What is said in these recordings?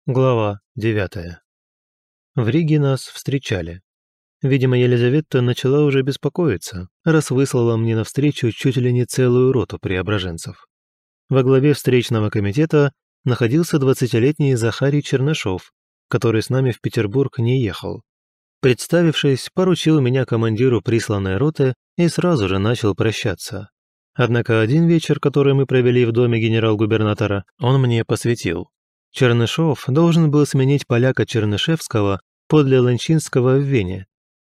Глава 9. В Риге нас встречали. Видимо, Елизавета начала уже беспокоиться, раз выслала мне навстречу чуть ли не целую роту преображенцев. Во главе встречного комитета находился 20-летний Захарий Чернышов, который с нами в Петербург не ехал. Представившись, поручил меня командиру присланной роты и сразу же начал прощаться. Однако один вечер, который мы провели в доме генерал-губернатора, он мне посвятил. Чернышов должен был сменить поляка Чернышевского подле Ланчинского в Вене.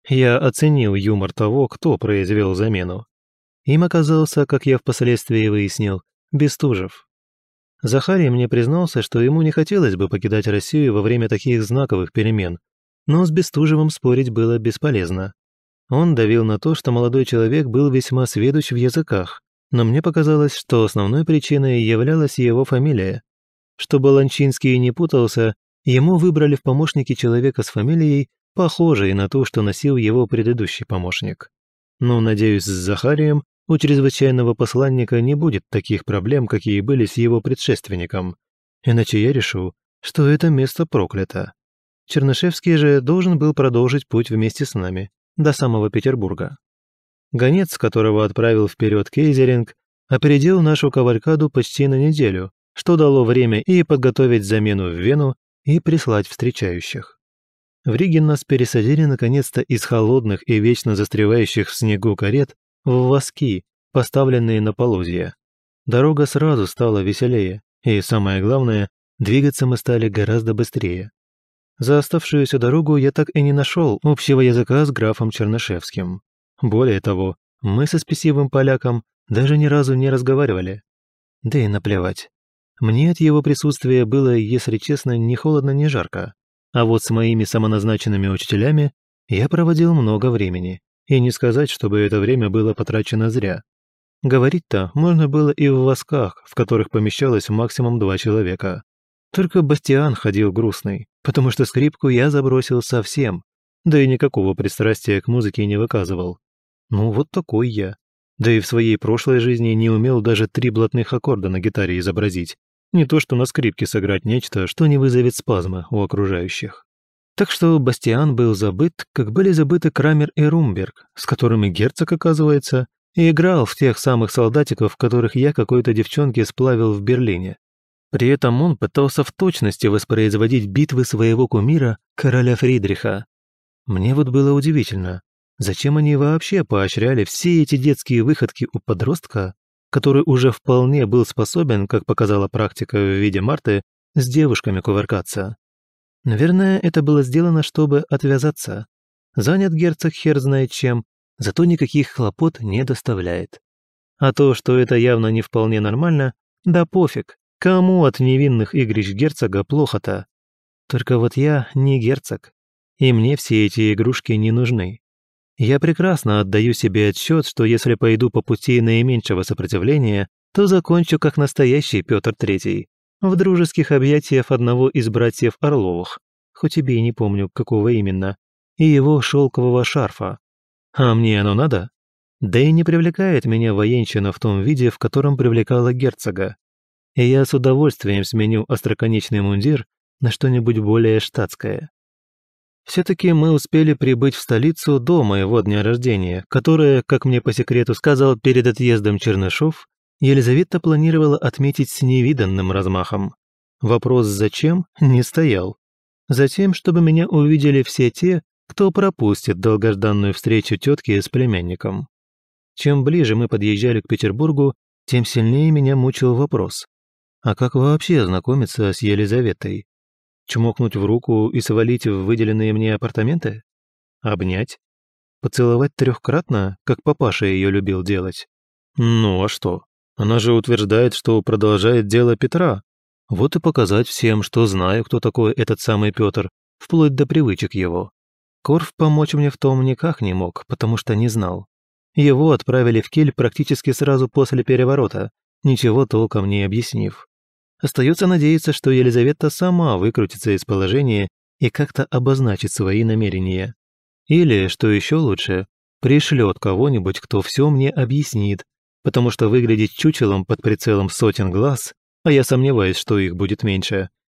Я оценил юмор того, кто произвел замену. Им оказался, как я впоследствии выяснил, Бестужев. Захарий мне признался, что ему не хотелось бы покидать Россию во время таких знаковых перемен, но с Бестужевым спорить было бесполезно. Он давил на то, что молодой человек был весьма сведущ в языках, но мне показалось, что основной причиной являлась его фамилия. Чтобы Ланчинский не путался, ему выбрали в помощники человека с фамилией, похожей на ту, что носил его предыдущий помощник. Но, надеюсь, с Захарием у чрезвычайного посланника не будет таких проблем, какие были с его предшественником. Иначе я решу, что это место проклято. Чернышевский же должен был продолжить путь вместе с нами, до самого Петербурга. Гонец, которого отправил вперед Кейзеринг, опередил нашу кавалькаду почти на неделю, что дало время и подготовить замену в Вену, и прислать встречающих. В Риге нас пересадили наконец-то из холодных и вечно застревающих в снегу карет в воски, поставленные на полозья. Дорога сразу стала веселее, и, самое главное, двигаться мы стали гораздо быстрее. За оставшуюся дорогу я так и не нашел общего языка с графом Чернышевским. Более того, мы со спесивым поляком даже ни разу не разговаривали. Да и наплевать. Мне от его присутствия было, если честно, ни холодно, ни жарко. А вот с моими самоназначенными учителями я проводил много времени. И не сказать, чтобы это время было потрачено зря. Говорить-то можно было и в восках, в которых помещалось максимум 2 человека. Только Бастиан ходил грустный, потому что скрипку я забросил совсем, да и никакого пристрастия к музыке не выказывал. Ну вот такой я. Да и в своей прошлой жизни не умел даже 3 блатных аккорда на гитаре изобразить. Не то что на скрипке сыграть нечто, что не вызовет спазма у окружающих. Так что Бастиан был забыт, как были забыты Крамер и Румберг, с которыми герцог, оказывается, и играл в тех самых солдатиков, которых я какой-то девчонке сплавил в Берлине. При этом он пытался в точности воспроизводить битвы своего кумира, короля Фридриха. Мне вот было удивительно, зачем они вообще поощряли все эти детские выходки у подростка, который уже вполне был способен, как показала практика в виде Марты, с девушками кувыркаться. Наверное, это было сделано, чтобы отвязаться. Занят герцог хер знает чем, зато никаких хлопот не доставляет. А то, что это явно не вполне нормально, да пофиг, кому от невинных игрищ герцога плохо-то? Только вот я не герцог, и мне все эти игрушки не нужны. Я прекрасно отдаю себе отчет, что если пойду по пути наименьшего сопротивления, то закончу как настоящий Петр III, в дружеских объятиях одного из братьев Орловых, хоть и не помню, какого именно, и его шелкового шарфа. А мне оно надо? Да и не привлекает меня военщина в том виде, в котором привлекала герцога. И я с удовольствием сменю остроконечный мундир на что-нибудь более штатское. Все-таки мы успели прибыть в столицу до моего дня рождения, которое, как мне по секрету сказал перед отъездом Чернышов, Елизавета планировала отметить с невиданным размахом. Вопрос «зачем?» не стоял. Затем, чтобы меня увидели все те, кто пропустит долгожданную встречу тетки с племянником. Чем ближе мы подъезжали к Петербургу, тем сильнее меня мучил вопрос. А как вообще знакомиться с Елизаветой? Чмокнуть в руку и свалить в выделенные мне апартаменты? Обнять? Поцеловать 3-кратно, как папаша ее любил делать? Ну а что? Она же утверждает, что продолжает дело Петра. Вот и показать всем, что знаю, кто такой этот самый Петр, вплоть до привычек его. Корф помочь мне в том никак не мог, потому что не знал. Его отправили в Киль практически сразу после переворота, ничего толком не объяснив. Остается надеяться, что Елизавета сама выкрутится из положения и как-то обозначит свои намерения. Или, что еще лучше, пришлет кого-нибудь, кто все мне объяснит, потому что выглядеть чучелом под прицелом сотен глаз, а я сомневаюсь, что их будет меньше,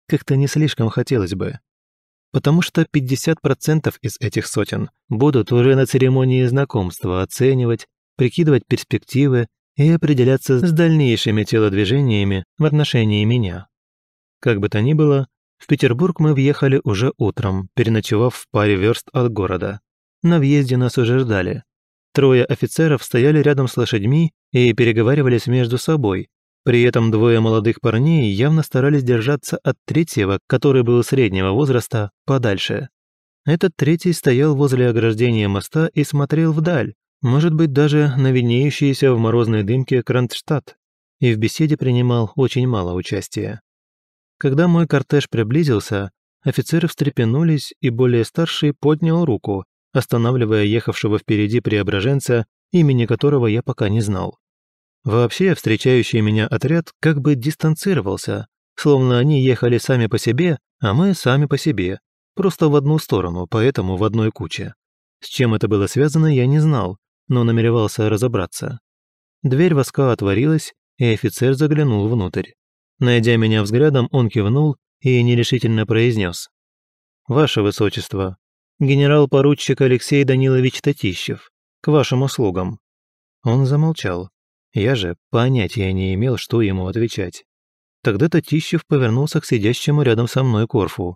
как-то не слишком хотелось бы. Потому что 50% из этих сотен будут уже на церемонии знакомства оценивать, прикидывать перспективы и определяться с дальнейшими телодвижениями в отношении меня. Как бы то ни было, в Петербург мы въехали уже утром, переночевав в паре верст от города. На въезде нас уже ждали. 3 офицеров стояли рядом с лошадьми и переговаривались между собой. При этом 2 молодых парней явно старались держаться от третьего, который был среднего возраста, подальше. Этот третий стоял возле ограждения моста и смотрел вдаль, может быть, даже на виднеющийся в морозной дымке Кронштадт, и в беседе принимал очень мало участия. Когда мой кортеж приблизился, офицеры встрепенулись, и более старший поднял руку, останавливая ехавшего впереди преображенца, имени которого я пока не знал. Вообще, встречающий меня отряд как бы дистанцировался, словно они ехали сами по себе, а мы сами по себе, просто в одну сторону, поэтому в одной куче. С чем это было связано, я не знал, но намеревался разобраться. Дверь воска отворилась, и офицер заглянул внутрь. Найдя меня взглядом, он кивнул и нерешительно произнес: «Ваше Высочество, генерал-поручик Алексей Данилович Татищев, к вашим услугам». Он замолчал. Я же понятия не имел, что ему отвечать. Тогда Татищев повернулся к сидящему рядом со мной Корфу.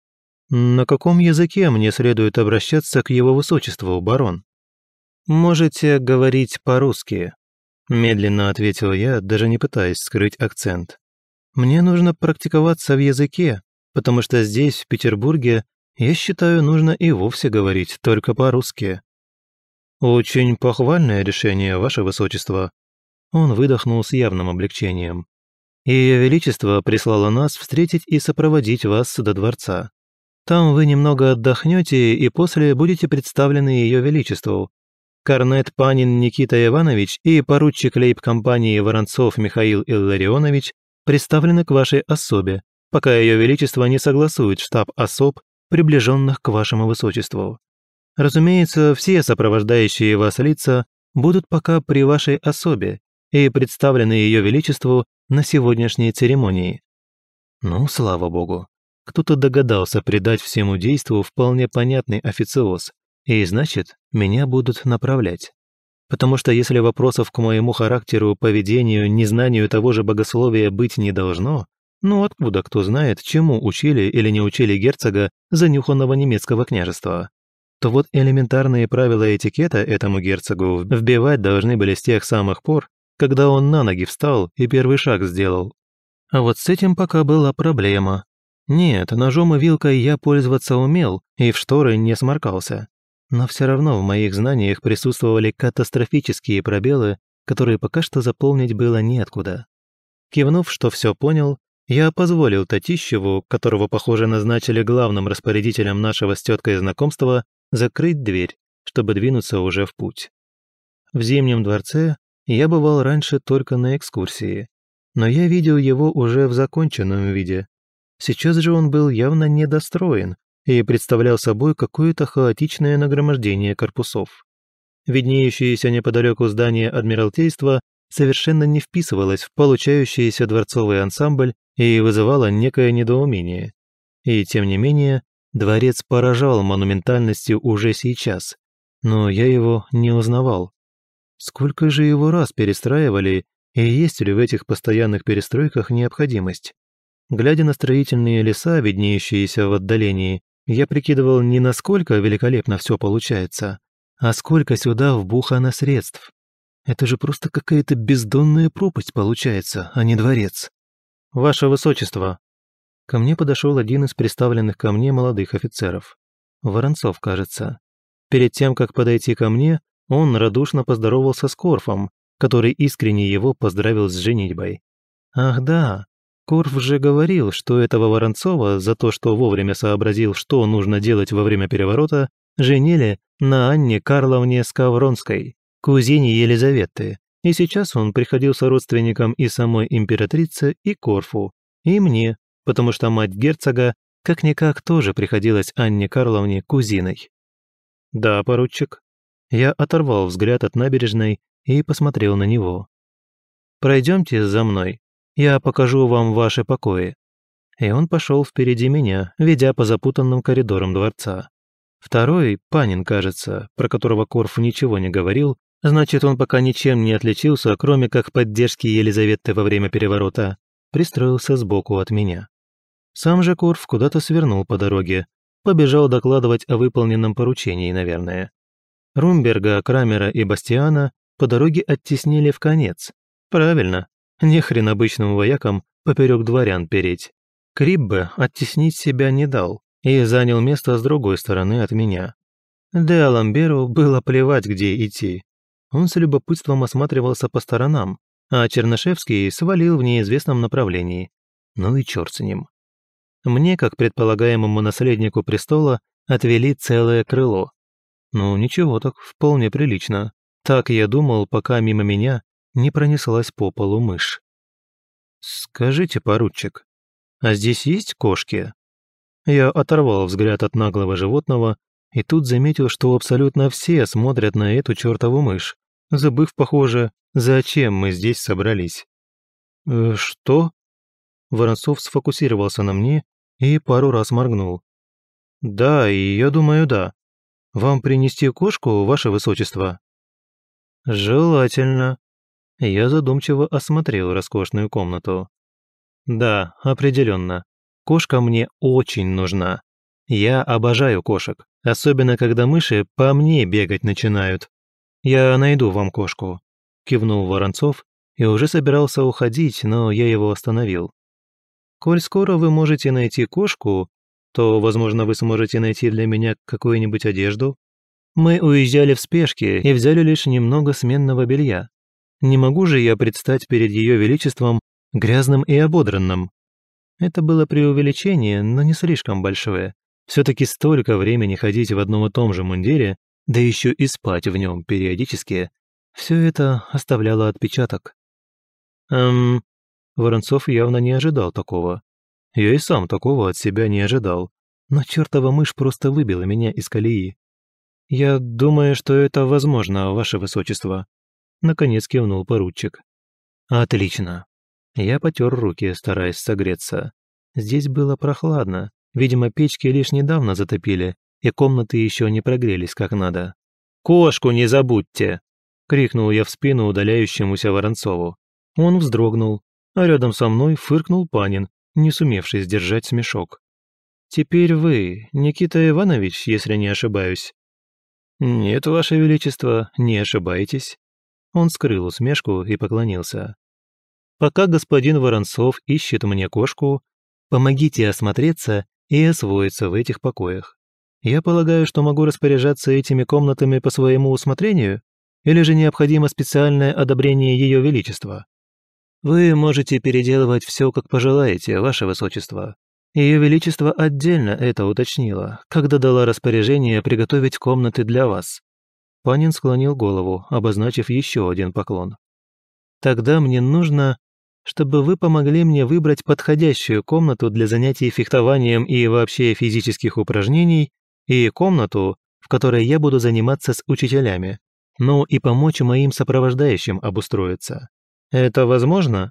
«На каком языке мне следует обращаться к его высочеству, барон?» «Можете говорить по-русски», – медленно ответил я, даже не пытаясь скрыть акцент. «Мне нужно практиковаться в языке, потому что здесь, в Петербурге, я считаю, нужно и вовсе говорить только по-русски». «Очень похвальное решение, ваше высочество». Он выдохнул с явным облегчением. «Ее Величество прислало нас встретить и сопроводить вас до дворца. Там вы немного отдохнете и после будете представлены Ее Величеству. Корнет Панин Никита Иванович и поручик лейб-компании Воронцов Михаил Илларионович представлены к вашей особе, пока Ее Величество не согласует штаб особ, приближенных к вашему Высочеству. Разумеется, все сопровождающие вас лица будут пока при вашей особе и представлены Ее Величеству на сегодняшней церемонии». Ну, слава богу, кто-то догадался придать всему действу вполне понятный официоз, и значит, меня будут направлять. Потому что если вопросов к моему характеру, поведению, незнанию того же богословия быть не должно, ну откуда кто знает, чему учили или не учили герцога занюханного немецкого княжества, то вот элементарные правила этикета этому герцогу вбивать должны были с тех самых пор, когда он на ноги встал и первый шаг сделал. А вот с этим пока была проблема. Нет, ножом и вилкой я пользоваться умел и в шторы не сморкался. Но все равно в моих знаниях присутствовали катастрофические пробелы, которые пока что заполнить было неоткуда. Кивнув, что все понял, я позволил Татищеву, которого, похоже, назначили главным распорядителем нашего с теткой знакомства, закрыть дверь, чтобы двинуться уже в путь. В Зимнем дворце я бывал раньше только на экскурсии, но я видел его уже в законченном виде. Сейчас же он был явно недостроен и представлял собой какое-то хаотичное нагромождение корпусов. Виднеющееся неподалеку здание Адмиралтейства совершенно не вписывалось в получающийся дворцовый ансамбль и вызывало некое недоумение. И тем не менее, дворец поражал монументальностью уже сейчас, но я его не узнавал. Сколько же его раз перестраивали, и есть ли в этих постоянных перестройках необходимость? Глядя на строительные леса, виднеющиеся в отдалении, я прикидывал не насколько великолепно все получается, а сколько сюда вбухано средств. Это же просто какая-то бездонная пропасть получается, а не дворец. «Ваше Высочество!» Ко мне подошел один из представленных ко мне молодых офицеров. Воронцов, кажется. Перед тем, как подойти ко мне, он радушно поздоровался с Корфом, который искренне его поздравил с женитьбой. Ах да, Корф же говорил, что этого Воронцова за то, что вовремя сообразил, что нужно делать во время переворота, женили на Анне Карловне Скавронской, кузине Елизаветы, и сейчас он приходился родственникам и самой императрице, и Корфу, и мне, потому что мать герцога как-никак тоже приходилась Анне Карловне кузиной. «Да, поручик». Я оторвал взгляд от набережной и посмотрел на него. «Пройдемте за мной, я покажу вам ваши покои». и он пошел впереди меня, ведя по запутанным коридорам дворца. Второй, Панин, кажется, про которого Корф ничего не говорил, значит, он пока ничем не отличился, кроме как поддержки Елизаветы во время переворота, пристроился сбоку от меня. Сам же Корф куда-то свернул по дороге, побежал докладывать о выполненном поручении, наверное. Румберга, Крамера и Бастиана по дороге оттеснили в конец. Правильно, нехрен обычным воякам поперек дворян переть. Криббе оттеснить себя не дал и занял место с другой стороны от меня. Де Аламберу было плевать, где идти. Он с любопытством осматривался по сторонам, а Чернышевский свалил в неизвестном направлении. Ну и черт с ним. Мне, как предполагаемому наследнику престола, отвели целое крыло. Ну ничего так, вполне прилично. Так я думал, пока мимо меня не пронеслась по полу мышь. «Скажите, поручик, а здесь есть кошки?» Я оторвал взгляд от наглого животного и тут заметил, что абсолютно все смотрят на эту чертову мышь, забыв, похоже, зачем мы здесь собрались. «Что?» Воронцов сфокусировался на мне и пару раз моргнул. «Да, и я думаю, да. Вам принести кошку, ваше высочество?» «Желательно». Я задумчиво осмотрел роскошную комнату. «Да, определенно. Кошка мне очень нужна. Я обожаю кошек, особенно когда мыши по мне бегать начинают. Я найду вам кошку», – кивнул Воронцов и уже собирался уходить, но я его остановил. «Коль скоро вы можете найти кошку, то, возможно, вы сможете найти для меня какую-нибудь одежду. Мы уезжали в спешке и взяли лишь немного сменного белья. Не могу же я предстать перед Ее Величеством грязным и ободранным». Это было преувеличение, но не слишком большое. Все-таки столько времени ходить в одном и том же мундире, да еще и спать в нем периодически, все это оставляло отпечаток. Воронцов явно не ожидал такого. Я и сам такого от себя не ожидал, но чертова мышь просто выбила меня из колеи. «Я думаю, что это возможно, ваше высочество», — наконец кивнул поручик. «Отлично». Я потер руки, стараясь согреться. Здесь было прохладно, видимо, печки лишь недавно затопили, и комнаты еще не прогрелись как надо. «Кошку не забудьте!» — крикнул я в спину удаляющемуся Воронцову. Он вздрогнул, а рядом со мной фыркнул Панин, не сумевший сдержать смешок. «Теперь вы, Никита Иванович, если не ошибаюсь». «Нет, ваше величество, не ошибаетесь». Он скрыл усмешку и поклонился. «Пока господин Воронцов ищет мне кошку, помогите осмотреться и освоиться в этих покоях. Я полагаю, что могу распоряжаться этими комнатами по своему усмотрению, или же необходимо специальное одобрение Ее Величества? Вы можете переделывать все, как пожелаете, ваше высочество. Ее Величество отдельно это уточнило, когда дала распоряжение приготовить комнаты для вас». Панин склонил голову, обозначив еще один поклон. «Тогда мне нужно, чтобы вы помогли мне выбрать подходящую комнату для занятий фехтованием и вообще физических упражнений, и комнату, в которой я буду заниматься с учителями, ну и помочь моим сопровождающим обустроиться. Это возможно?»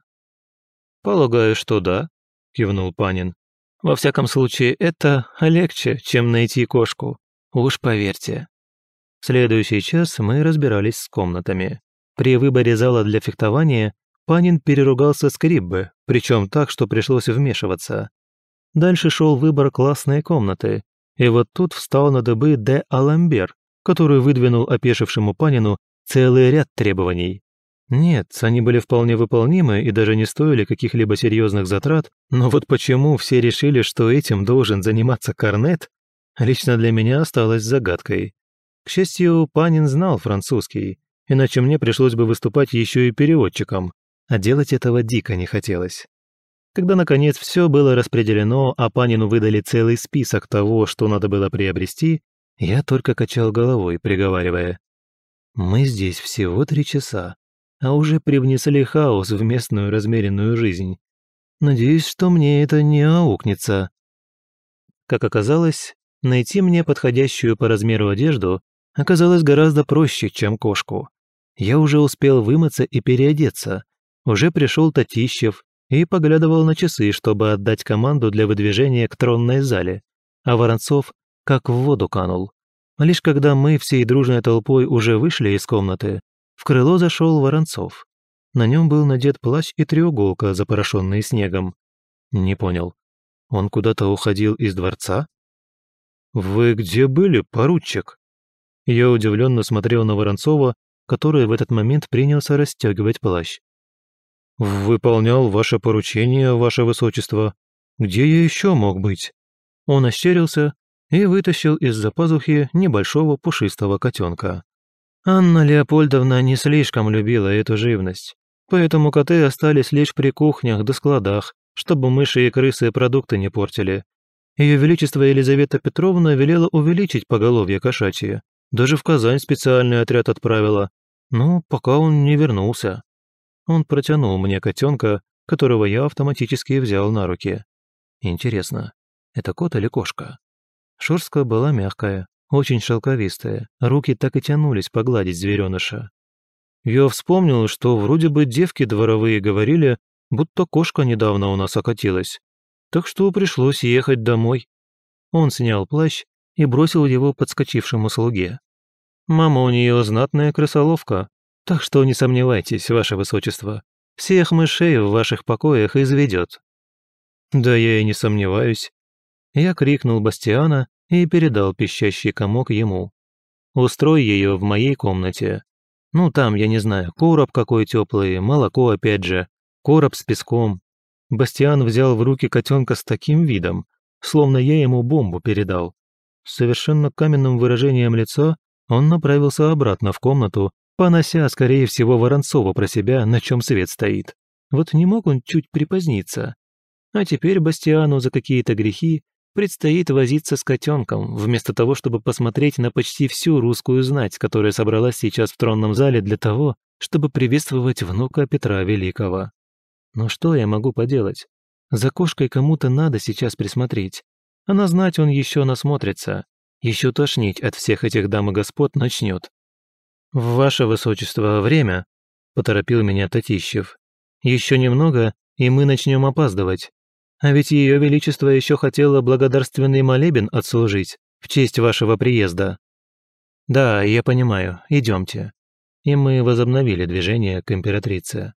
«Полагаю, что да», – кивнул Панин. «Во всяком случае, это легче, чем найти кошку. Уж поверьте». В следующий час мы разбирались с комнатами. При выборе зала для фехтования Панин переругался с Криббе, причем так, что пришлось вмешиваться. Дальше шел выбор классной комнаты, и вот тут встал на дыбы де Аламбер, который выдвинул опешившему Панину целый ряд требований. Нет, они были вполне выполнимы и даже не стоили каких-либо серьезных затрат, но вот почему все решили, что этим должен заниматься Корнет, лично для меня осталось загадкой. К счастью, Панин знал французский, иначе мне пришлось бы выступать еще и переводчиком, а делать этого дико не хотелось. Когда, наконец, все было распределено, а Панину выдали целый список того, что надо было приобрести, я только качал головой, приговаривая: «Мы здесь всего 3 часа, а уже привнесли хаос в местную размеренную жизнь. Надеюсь, что мне это не аукнется». Как оказалось, найти мне подходящую по размеру одежду оказалось гораздо проще, чем кошку. Я уже успел вымыться и переодеться, уже пришел Татищев, и поглядывал на часы, чтобы отдать команду для выдвижения к тронной зале, а Воронцов как в воду канул. Лишь когда мы всей дружной толпой уже вышли из комнаты, в крыло зашел Воронцов. На нем был надет плащ и треуголка, запорошенные снегом. Не понял, он куда-то уходил из дворца? «Вы где были, поручик?» Я удивленно смотрел на Воронцова, который в этот момент принялся расстегивать плащ. «Выполнял ваше поручение, ваше высочество. Где я еще мог быть?» Он ощерился и вытащил из-за пазухи небольшого пушистого котенка. Анна Леопольдовна не слишком любила эту живность, поэтому коты остались лишь при кухнях да складах, чтобы мыши и крысы продукты не портили. Ее Величество Елизавета Петровна велела увеличить поголовье кошачье, даже в Казань специальный отряд отправила, но пока он не вернулся. Он протянул мне котенка, которого я автоматически взял на руки. Интересно, это кот или кошка? Шерстка была мягкая, очень шелковистая, руки так и тянулись погладить звереныша. Я вспомнил, что вроде бы девки дворовые говорили, будто кошка недавно у нас окатилась, так что пришлось ехать домой. Он снял плащ и бросил его подскочившему слуге. Мама у нее знатная крысоловка, так что не сомневайтесь, ваше высочество, всех мышей в ваших покоях изведет. Да я и не сомневаюсь. Я крикнул Бастиана и передал пищащий комок ему. Устрой ее в моей комнате. Ну там, я не знаю, короб какой теплый, молоко опять же, короб с песком. Бастиан взял в руки котенка с таким видом, словно я ему бомбу передал. С совершенно каменным выражением лица он направился обратно в комнату, понося, скорее всего, Воронцова про себя, на чем свет стоит. Вот не мог он чуть припоздниться. А теперь Бастиану за какие-то грехи предстоит возиться с котенком, вместо того, чтобы посмотреть на почти всю русскую знать, которая собралась сейчас в тронном зале для того, чтобы приветствовать внука Петра Великого. Но что я могу поделать? За кошкой кому-то надо сейчас присмотреть. А на знать он еще насмотрится. Еще тошнить от всех этих дам и господ начнет. «Ваше высочество, время», — поторопил меня Татищев. «Еще немного, и мы начнем опаздывать. А ведь ее величество еще хотело благодарственный молебен отслужить в честь вашего приезда». «Да, я понимаю, идемте». И мы возобновили движение к императрице.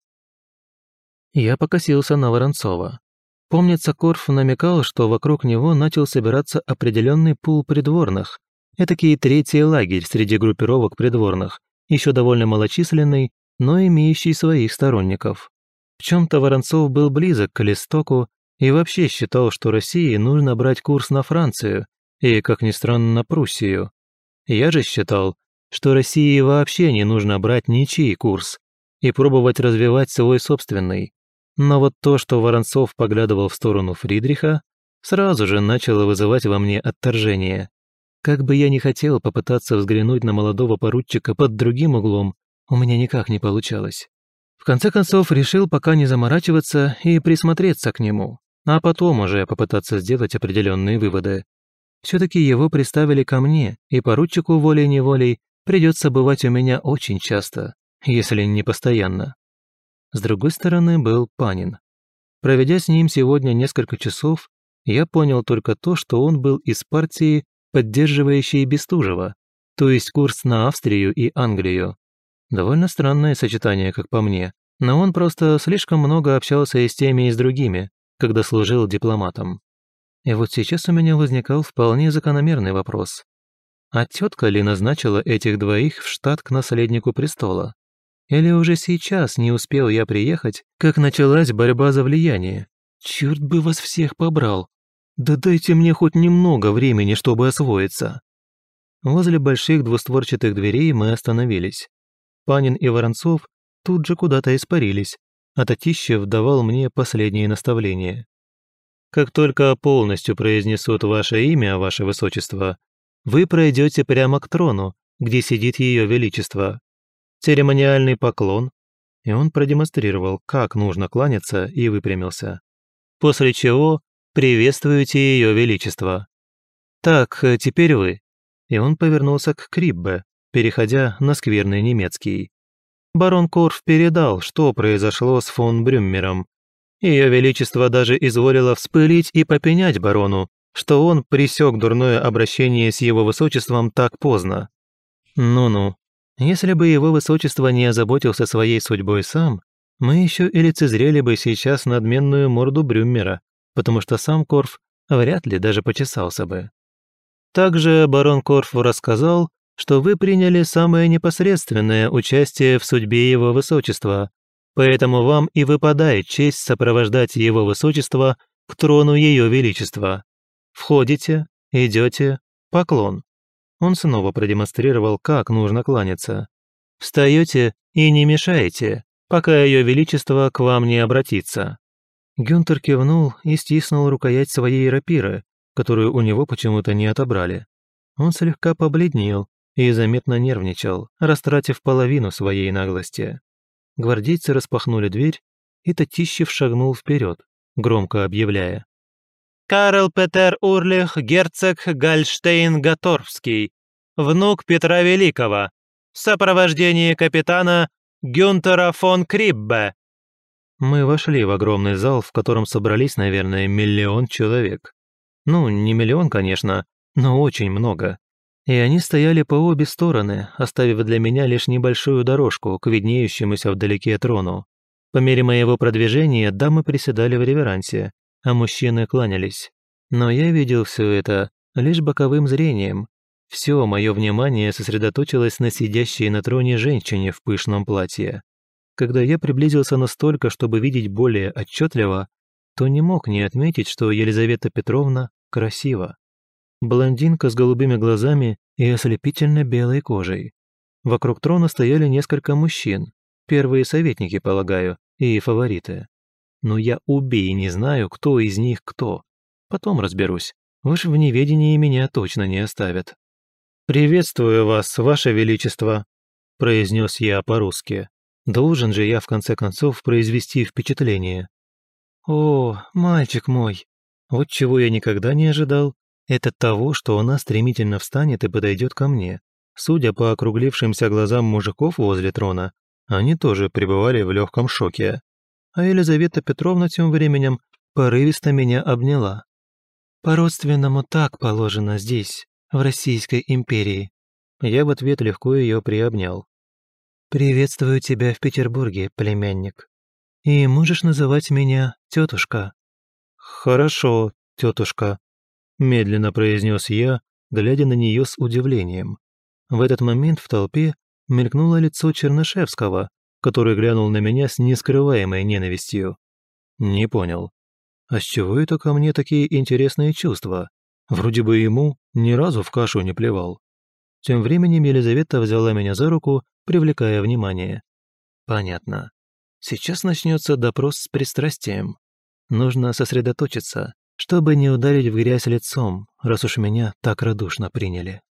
Я покосился на Воронцова. Помнится, Корф намекал, что вокруг него начал собираться определенный пул придворных, этакий третий лагерь среди группировок придворных, еще довольно малочисленный, но имеющий своих сторонников. В чем-то Воронцов был близок к Листоку и вообще считал, что России нужно брать курс на Францию и, как ни странно, на Пруссию. Я же считал, что России вообще не нужно брать ничей курс и пробовать развивать свой собственный. Но вот то, что Воронцов поглядывал в сторону Фридриха, сразу же начало вызывать во мне отторжение. Как бы я ни хотел попытаться взглянуть на молодого поручика под другим углом, у меня никак не получалось. В конце концов, решил пока не заморачиваться и присмотреться к нему, а потом уже попытаться сделать определенные выводы. Все-таки его приставили ко мне, и поручику волей-неволей придется бывать у меня очень часто, если не постоянно. С другой стороны был Панин. Проведя с ним сегодня несколько часов, я понял только то, что он был из партии, поддерживающей Бестужева, то есть курс на Австрию и Англию. Довольно странное сочетание, как по мне, но он просто слишком много общался и с теми, и с другими, когда служил дипломатом. И вот сейчас у меня возникал вполне закономерный вопрос. А тетка ли назначила этих двоих в штат к наследнику престола? Или уже сейчас не успел я приехать, как началась борьба за влияние? Черт бы вас всех побрал! Да дайте мне хоть немного времени, чтобы освоиться. Возле больших двустворчатых дверей мы остановились. Панин и Воронцов тут же куда-то испарились, а Татищев давал мне последние наставления. Как только полностью произнесут ваше имя, ваше высочество, вы пройдете прямо к трону, где сидит ее величество. Церемониальный поклон, и он продемонстрировал, как нужно кланяться, и выпрямился. После чего приветствуете ее величество. Так, теперь вы. И он повернулся к Криббе, переходя на скверный немецкий. Барон Корф передал, что произошло с фон Брюммером. Ее Величество даже изволило вспылить и попенять барону, что он пресек дурное обращение с его высочеством так поздно. Ну-ну, если бы его высочество не озаботился своей судьбой сам, мы еще и лицезрели бы сейчас надменную морду Брюммера, потому что сам Корф вряд ли даже почесался бы. Также барон Корф рассказал, что вы приняли самое непосредственное участие в судьбе его высочества, поэтому вам и выпадает честь сопровождать его высочество к трону ее величества. Входите, идете, поклон. Он снова продемонстрировал, как нужно кланяться. Встаете и не мешаете, пока ее величество к вам не обратится. Гюнтер кивнул и стиснул рукоять своей рапиры, которую у него почему-то не отобрали. Он слегка побледнел и заметно нервничал, растратив половину своей наглости. Гвардейцы распахнули дверь, и Татищев шагнул вперед, громко объявляя: «Карл Петер Урлих, герцог Гольштейн-Гатторпский, внук Петра Великого, в сопровождении капитана Гюнтера фон Криббе». Мы вошли в огромный зал, в котором собрались, наверное, 1 миллион человек. Ну, не миллион, конечно, но очень много. И они стояли по обе стороны, оставив для меня лишь небольшую дорожку к виднеющемуся вдалеке трону. По мере моего продвижения дамы приседали в реверансе, а мужчины кланялись. Но я видел все это лишь боковым зрением. Все мое внимание сосредоточилось на сидящей на троне женщине в пышном платье. Когда я приблизился настолько, чтобы видеть более отчетливо, то не мог не отметить, что Елизавета Петровна красива. Блондинка с голубыми глазами и ослепительно белой кожей. Вокруг трона стояли несколько мужчин, первые советники, полагаю, и фавориты. Но я убей не знаю, кто из них кто. Потом разберусь. Уж в неведении меня точно не оставят. «Приветствую вас, ваше величество», – произнес я по-русски. Должен же я, в конце концов, произвести впечатление. «О, мальчик мой, вот чего я никогда не ожидал, это того, что она стремительно встанет и подойдет ко мне. Судя по округлившимся глазам мужиков возле трона, они тоже пребывали в легком шоке. А Елизавета Петровна тем временем порывисто меня обняла. «По-родственному так положено здесь, в Российской империи». Я в ответ легко ее приобнял. «Приветствую тебя в Петербурге, племянник. И можешь называть меня тетушка». «Хорошо, тетушка», – медленно произнес я, глядя на нее с удивлением. В этот момент в толпе мелькнуло лицо Чернышевского, который глянул на меня с нескрываемой ненавистью. Не понял. А с чего это ко мне такие интересные чувства? Вроде бы ему ни разу в кашу не плевал. Тем временем Елизавета взяла меня за руку, привлекая внимание. Понятно. Сейчас начнется допрос с пристрастием. Нужно сосредоточиться, чтобы не ударить в грязь лицом, раз уж меня так радушно приняли.